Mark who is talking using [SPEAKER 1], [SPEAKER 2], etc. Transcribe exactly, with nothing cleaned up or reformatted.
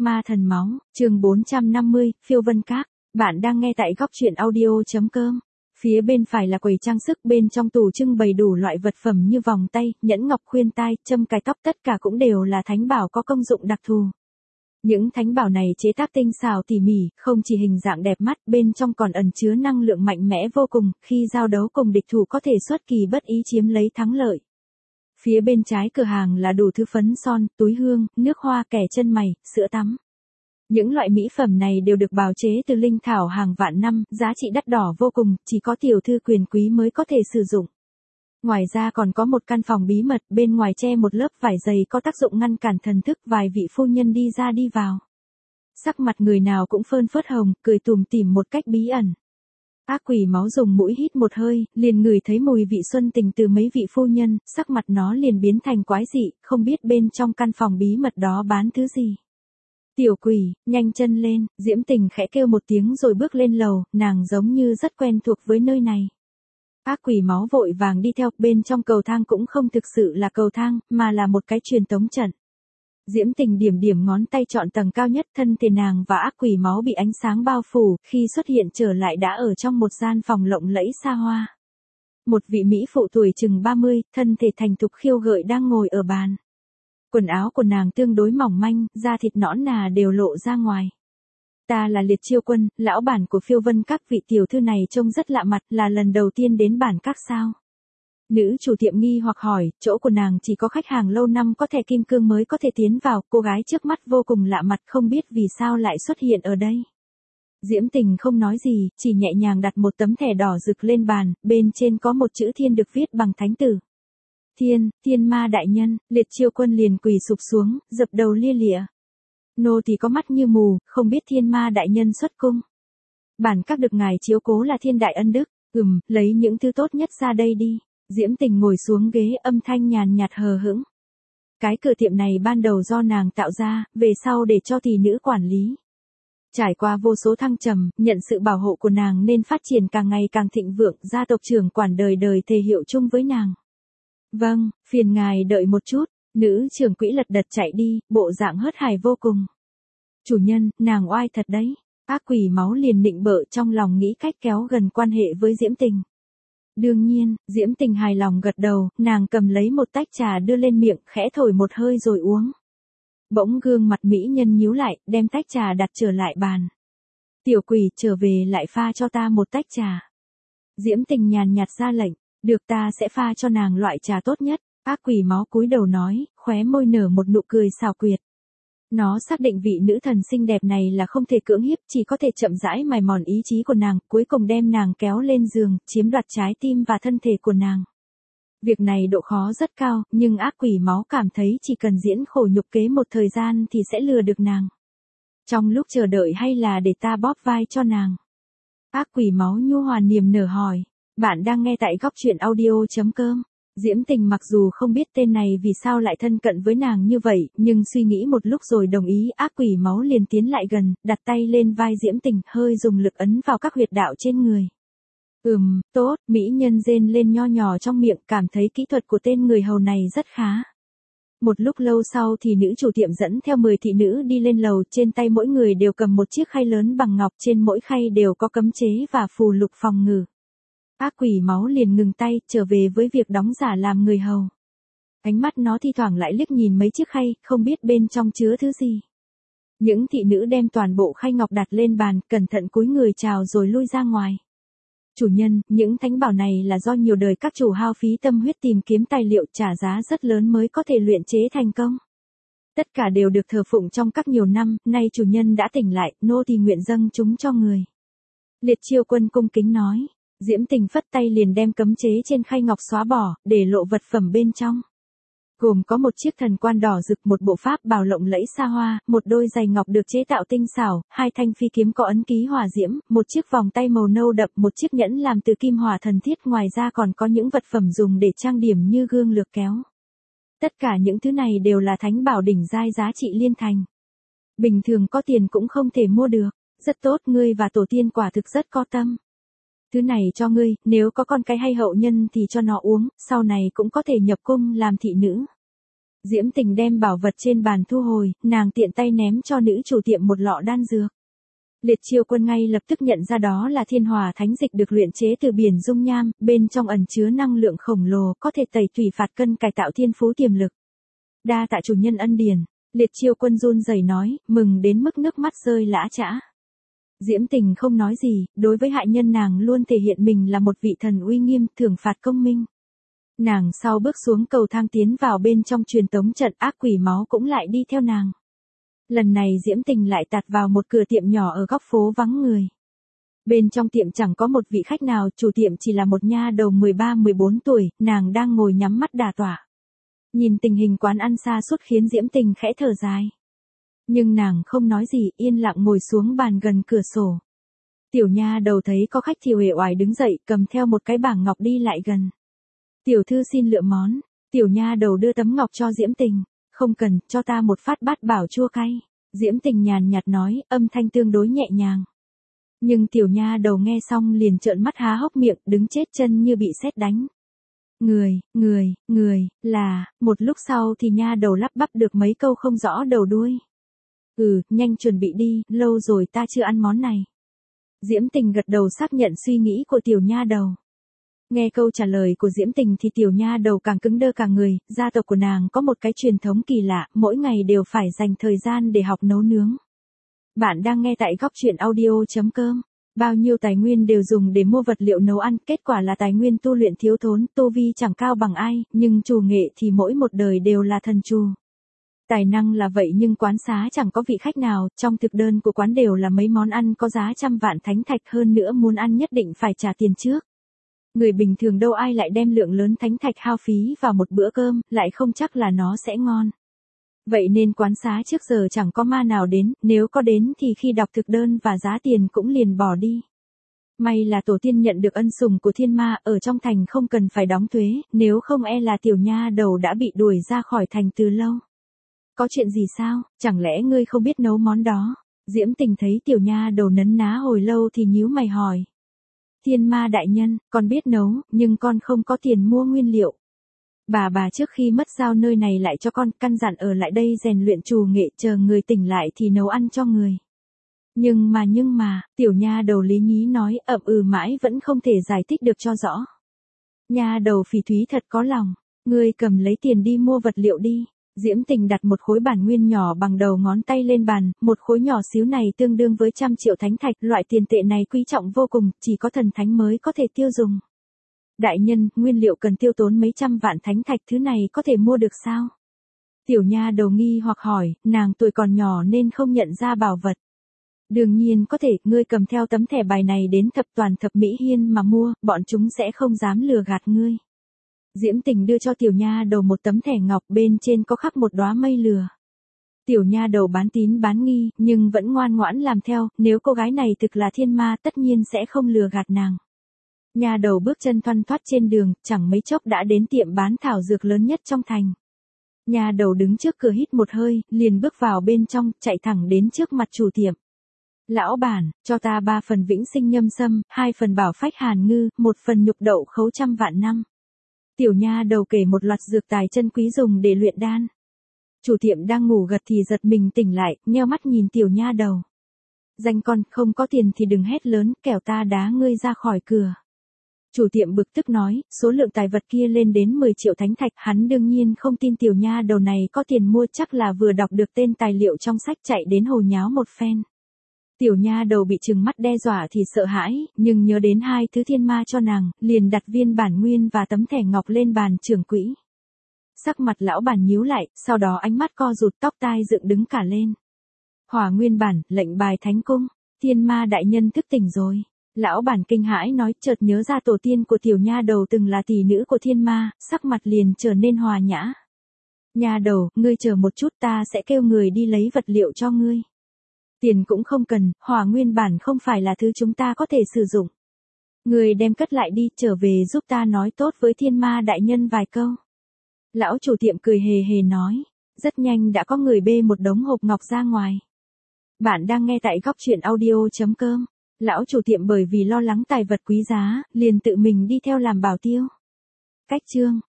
[SPEAKER 1] Ma thần máu, chương bốn trăm năm mươi, phiêu vân các. Bạn đang nghe tại góc truyện audio.com. Phía bên phải là quầy trang sức, bên trong tủ trưng bày đủ loại vật phẩm như vòng tay, nhẫn ngọc, khuyên tai, châm cài tóc, tất cả cũng đều là thánh bảo có công dụng đặc thù. Những thánh bảo này chế tác tinh xảo tỉ mỉ, không chỉ hình dạng đẹp mắt, bên trong còn ẩn chứa năng lượng mạnh mẽ vô cùng, khi giao đấu cùng địch thủ có thể xuất kỳ bất ý chiếm lấy thắng lợi. Phía bên trái cửa hàng là đủ thứ phấn son, túi hương, nước hoa, kẻ chân mày, sữa tắm. Những loại mỹ phẩm này đều được bào chế từ linh thảo hàng vạn năm, giá trị đắt đỏ vô cùng, chỉ có tiểu thư quyền quý mới có thể sử dụng. Ngoài ra còn có một căn phòng bí mật, bên ngoài che một lớp vải dày có tác dụng ngăn cản thần thức vài vị phu nhân đi ra đi vào. Sắc mặt người nào cũng phơn phớt hồng, cười tủm tỉm một cách bí ẩn. Ác quỷ máu dùng mũi hít một hơi, liền ngửi thấy mùi vị xuân tình từ mấy vị phu nhân, sắc mặt nó liền biến thành quái dị, không biết bên trong căn phòng bí mật đó bán thứ gì. Tiểu quỷ, nhanh chân lên, Diễm Tình khẽ kêu một tiếng rồi bước lên lầu, nàng giống như rất quen thuộc với nơi này. Ác quỷ máu vội vàng đi theo, bên trong cầu thang cũng không thực sự là cầu thang, mà là một cái truyền tống trận. Diễm Tình điểm điểm ngón tay chọn tầng cao nhất, thân thể nàng và ác quỷ máu bị ánh sáng bao phủ, khi xuất hiện trở lại đã ở trong một gian phòng lộng lẫy xa hoa. Một vị mỹ phụ tuổi chừng ba mươi, thân thể thành thục khiêu gợi đang ngồi ở bàn. Quần áo của nàng tương đối mỏng manh, da thịt nõn nà đều lộ ra ngoài. Ta là Liệt Chiêu Quân, lão bản của phiêu vân các, vị tiểu thư này trông rất lạ mặt, là lần đầu tiên đến bản các sao? Nữ chủ tiệm nghi hoặc hỏi, chỗ của nàng chỉ có khách hàng lâu năm có thẻ kim cương mới có thể tiến vào, cô gái trước mắt vô cùng lạ mặt, không biết vì sao lại xuất hiện ở đây. Diễm Tình không nói gì, chỉ nhẹ nhàng đặt một tấm thẻ đỏ rực lên bàn, bên trên có một chữ Thiên được viết bằng thánh tử. Thiên, Thiên ma đại nhân, Liệt Chiêu Quân liền quỳ sụp xuống, dập đầu lia lịa. Nô thì có mắt như mù, không biết Thiên ma đại nhân xuất cung. Bản các được ngài chiếu cố là thiên đại ân đức, ừm, lấy những thứ tốt nhất ra đây đi. Diễm Tình ngồi xuống ghế, âm thanh nhàn nhạt hờ hững. Cái cửa tiệm này ban đầu do nàng tạo ra, về sau để cho tỷ nữ quản lý. Trải qua vô số thăng trầm, nhận sự bảo hộ của nàng nên phát triển càng ngày càng thịnh vượng, gia tộc trưởng quản đời đời thề hiệu chung với nàng. Vâng, phiền ngài đợi một chút, nữ trưởng quỹ lật đật chạy đi, bộ dạng hớt hải vô cùng. Chủ nhân, nàng oai thật đấy. Ác quỷ máu liền nịnh bợ, trong lòng nghĩ cách kéo gần quan hệ với Diễm Tình. Đương nhiên, Diễm Tình hài lòng gật đầu, nàng cầm lấy một tách trà đưa lên miệng, khẽ thổi một hơi rồi uống. Bỗng gương mặt mỹ nhân nhíu lại, đem tách trà đặt trở lại bàn. Tiểu quỷ, trở về lại pha cho ta một tách trà. Diễm Tình nhàn nhạt ra lệnh, được, ta sẽ pha cho nàng loại trà tốt nhất. Ác quỷ máu cúi đầu nói, khóe môi nở một nụ cười xảo quyệt. Nó xác định vị nữ thần xinh đẹp này là không thể cưỡng hiếp, chỉ có thể chậm rãi mài mòn ý chí của nàng, cuối cùng đem nàng kéo lên giường, chiếm đoạt trái tim và thân thể của nàng. Việc này độ khó rất cao, nhưng ác quỷ máu cảm thấy chỉ cần diễn khổ nhục kế một thời gian thì sẽ lừa được nàng. Trong lúc chờ đợi hay là để ta bóp vai cho nàng? Ác quỷ máu nhu hòa niềm nở hỏi. Bạn đang nghe tại góc truyện audio.com. Diễm Tình mặc dù không biết tên này vì sao lại thân cận với nàng như vậy, nhưng suy nghĩ một lúc rồi đồng ý. Ác quỷ máu liền tiến lại gần, đặt tay lên vai Diễm Tình, hơi dùng lực ấn vào các huyệt đạo trên người. Ừm, tốt, mỹ nhân rên lên nho nhỏ trong miệng, cảm thấy kỹ thuật của tên người hầu này rất khá. Một lúc lâu sau thì nữ chủ tiệm dẫn theo mười thị nữ đi lên lầu, trên tay mỗi người đều cầm một chiếc khay lớn bằng ngọc, trên mỗi khay đều có cấm chế và phù lục phòng ngự. Ác quỷ máu liền ngừng tay, trở về với việc đóng giả làm người hầu. Ánh mắt nó thi thoảng lại liếc nhìn mấy chiếc khay, không biết bên trong chứa thứ gì. Những thị nữ đem toàn bộ khay ngọc đặt lên bàn, cẩn thận cúi người chào rồi lui ra ngoài. Chủ nhân, những thánh bảo này là do nhiều đời các chủ hao phí tâm huyết tìm kiếm tài liệu, trả giá rất lớn mới có thể luyện chế thành công. Tất cả đều được thờ phụng trong các nhiều năm, nay chủ nhân đã tỉnh lại, nô thì nguyện dâng chúng cho người. Liệt Chiêu Quân cung kính nói. Diễm Tình phất tay liền đem cấm chế trên khay ngọc xóa bỏ, để lộ vật phẩm bên trong. Gồm có một chiếc thần quan đỏ rực, một bộ pháp bào lộng lẫy xa hoa, một đôi giày ngọc được chế tạo tinh xảo, hai thanh phi kiếm có ấn ký hỏa diễm, một chiếc vòng tay màu nâu đậm, một chiếc nhẫn làm từ kim hỏa thần thiết, ngoài ra còn có những vật phẩm dùng để trang điểm như gương lược kéo. Tất cả những thứ này đều là thánh bảo đỉnh giai giá trị liên thành. Bình thường có tiền cũng không thể mua được. Rất tốt, ngươi và tổ tiên quả thực rất có tâm. Thứ này cho ngươi, nếu có con cái hay hậu nhân thì cho nó uống, sau này cũng có thể nhập cung làm thị nữ. Diễm Tình đem bảo vật trên bàn thu hồi, nàng tiện tay ném cho nữ chủ tiệm một lọ đan dược. Liệt Chiêu Quân ngay lập tức nhận ra đó là thiên hỏa thánh dịch được luyện chế từ biển dung nham, bên trong ẩn chứa năng lượng khổng lồ có thể tẩy tủy phạt cân cải tạo thiên phú tiềm lực. Đa tạ chủ nhân ân điển, Liệt Chiêu Quân run rẩy nói, mừng đến mức nước mắt rơi lã chã. Diễm Tình không nói gì, đối với hại nhân nàng luôn thể hiện mình là một vị thần uy nghiêm, thưởng phạt công minh. Nàng sau bước xuống cầu thang tiến vào bên trong truyền tống trận, ác quỷ máu cũng lại đi theo nàng. Lần này Diễm Tình lại tạt vào một cửa tiệm nhỏ ở góc phố vắng người. Bên trong tiệm chẳng có một vị khách nào, chủ tiệm chỉ là một nha đầu mười ba mười bốn tuổi, nàng đang ngồi nhắm mắt đả tọa. Nhìn tình hình quán ăn xa suốt khiến Diễm Tình khẽ thở dài. Nhưng nàng không nói gì, yên lặng ngồi xuống bàn gần cửa sổ. Tiểu nha đầu thấy có khách thì uể oải đứng dậy, cầm theo một cái bảng ngọc đi lại gần. Tiểu thư xin lựa món. Tiểu nha đầu đưa tấm ngọc cho Diễm Tình. Không cần, cho ta một phát bát bảo chua cay. Diễm Tình nhàn nhạt nói, âm thanh tương đối nhẹ nhàng. Nhưng tiểu nha đầu nghe xong liền trợn mắt há hốc miệng, đứng chết chân như bị sét đánh. Người, người, người, là, một lúc sau thì nha đầu lắp bắp được mấy câu không rõ đầu đuôi. Ừ, nhanh chuẩn bị đi, lâu rồi ta chưa ăn món này. Diễm Tình gật đầu xác nhận suy nghĩ của tiểu nha đầu. Nghe câu trả lời của Diễm Tình thì tiểu nha đầu càng cứng đơ cả người, gia tộc của nàng có một cái truyền thống kỳ lạ, mỗi ngày đều phải dành thời gian để học nấu nướng. Bạn đang nghe tại góc truyện audio chấm com. Bao nhiêu tài nguyên đều dùng để mua vật liệu nấu ăn, kết quả là tài nguyên tu luyện thiếu thốn, tu vi chẳng cao bằng ai, nhưng trù nghệ thì mỗi một đời đều là thần trù. Tài năng là vậy nhưng quán xá chẳng có vị khách nào, trong thực đơn của quán đều là mấy món ăn có giá trăm vạn thánh thạch, hơn nữa muốn ăn nhất định phải trả tiền trước. Người bình thường đâu ai lại đem lượng lớn thánh thạch hao phí vào một bữa cơm, lại không chắc là nó sẽ ngon. Vậy nên quán xá trước giờ chẳng có ma nào đến, nếu có đến thì khi đọc thực đơn và giá tiền cũng liền bỏ đi. May là tổ tiên nhận được ân sủng của thiên ma, ở trong thành không cần phải đóng thuế, nếu không e là tiểu nha đầu đã bị đuổi ra khỏi thành từ lâu. Có chuyện gì sao, chẳng lẽ ngươi không biết nấu món đó? Diễm Tình thấy tiểu nha đầu nấn ná hồi lâu thì nhíu mày hỏi. Thiên ma đại nhân, con biết nấu, nhưng con không có tiền mua nguyên liệu. Bà bà trước khi mất giao nơi này lại cho con, căn dặn ở lại đây rèn luyện trù nghệ, chờ người tỉnh lại thì nấu ăn cho người. Nhưng mà nhưng mà, tiểu nha đầu lý nhí nói, ậm ừ mãi vẫn không thể giải thích được cho rõ. Nha đầu phỉ thúy thật có lòng, ngươi cầm lấy tiền đi mua vật liệu đi. Diễm Tình đặt một khối bản nguyên nhỏ bằng đầu ngón tay lên bàn, một khối nhỏ xíu này tương đương với trăm triệu thánh thạch, loại tiền tệ này quý trọng vô cùng, chỉ có thần thánh mới có thể tiêu dùng. Đại nhân, nguyên liệu cần tiêu tốn mấy trăm vạn thánh thạch, thứ này có thể mua được sao? Tiểu nha đầu nghi hoặc hỏi, nàng tuổi còn nhỏ nên không nhận ra bảo vật. Đương nhiên có thể, ngươi cầm theo tấm thẻ bài này đến thập toàn thập mỹ hiên mà mua, bọn chúng sẽ không dám lừa gạt ngươi. Diễm Tình đưa cho tiểu nha đầu một tấm thẻ ngọc, bên trên có khắc một đóa mây lừa. Tiểu nha đầu bán tín bán nghi, nhưng vẫn ngoan ngoãn làm theo, nếu cô gái này thực là thiên ma tất nhiên sẽ không lừa gạt nàng. Nha đầu bước chân thoăn thoắt trên đường, chẳng mấy chốc đã đến tiệm bán thảo dược lớn nhất trong thành. Nha đầu đứng trước cửa hít một hơi, liền bước vào bên trong, chạy thẳng đến trước mặt chủ tiệm. Lão bản, cho ta ba phần vĩnh sinh nhâm sâm, hai phần bảo phách hàn ngư, một phần nhục đậu khấu trăm vạn năm. Tiểu nha đầu kể một loạt dược tài chân quý dùng để luyện đan. Chủ tiệm đang ngủ gật thì giật mình tỉnh lại, nheo mắt nhìn tiểu nha đầu. Danh con, không có tiền thì đừng hét lớn, kẻo ta đá ngươi ra khỏi cửa. Chủ tiệm bực tức nói, số lượng tài vật kia lên đến mười triệu thánh thạch, hắn đương nhiên không tin tiểu nha đầu này có tiền mua, chắc là vừa đọc được tên tài liệu trong sách chạy đến hồ nháo một phen. Tiểu nha đầu bị trừng mắt đe dọa thì sợ hãi, nhưng nhớ đến hai thứ thiên ma cho nàng, liền đặt viên bản nguyên và tấm thẻ ngọc lên bàn trưởng quỹ. Sắc mặt lão bản nhíu lại, sau đó ánh mắt co rụt, tóc tai dựng đứng cả lên. Hỏa nguyên bản, lệnh bài thánh cung, thiên ma đại nhân thức tỉnh rồi. Lão bản kinh hãi nói, chợt nhớ ra tổ tiên của tiểu nha đầu từng là tỷ nữ của thiên ma, sắc mặt liền trở nên hòa nhã. Nha đầu, ngươi chờ một chút, ta sẽ kêu người đi lấy vật liệu cho ngươi. Tiền cũng không cần, hỏa nguyên bản không phải là thứ chúng ta có thể sử dụng. Người đem cất lại đi, trở về giúp ta nói tốt với thiên ma đại nhân vài câu. Lão chủ tiệm cười hề hề nói, rất nhanh đã có người bê một đống hộp ngọc ra ngoài. Bạn đang nghe tại góc truyện audio chấm com. Lão chủ tiệm bởi vì lo lắng tài vật quý giá, liền tự mình đi theo làm bảo tiêu. Cách chương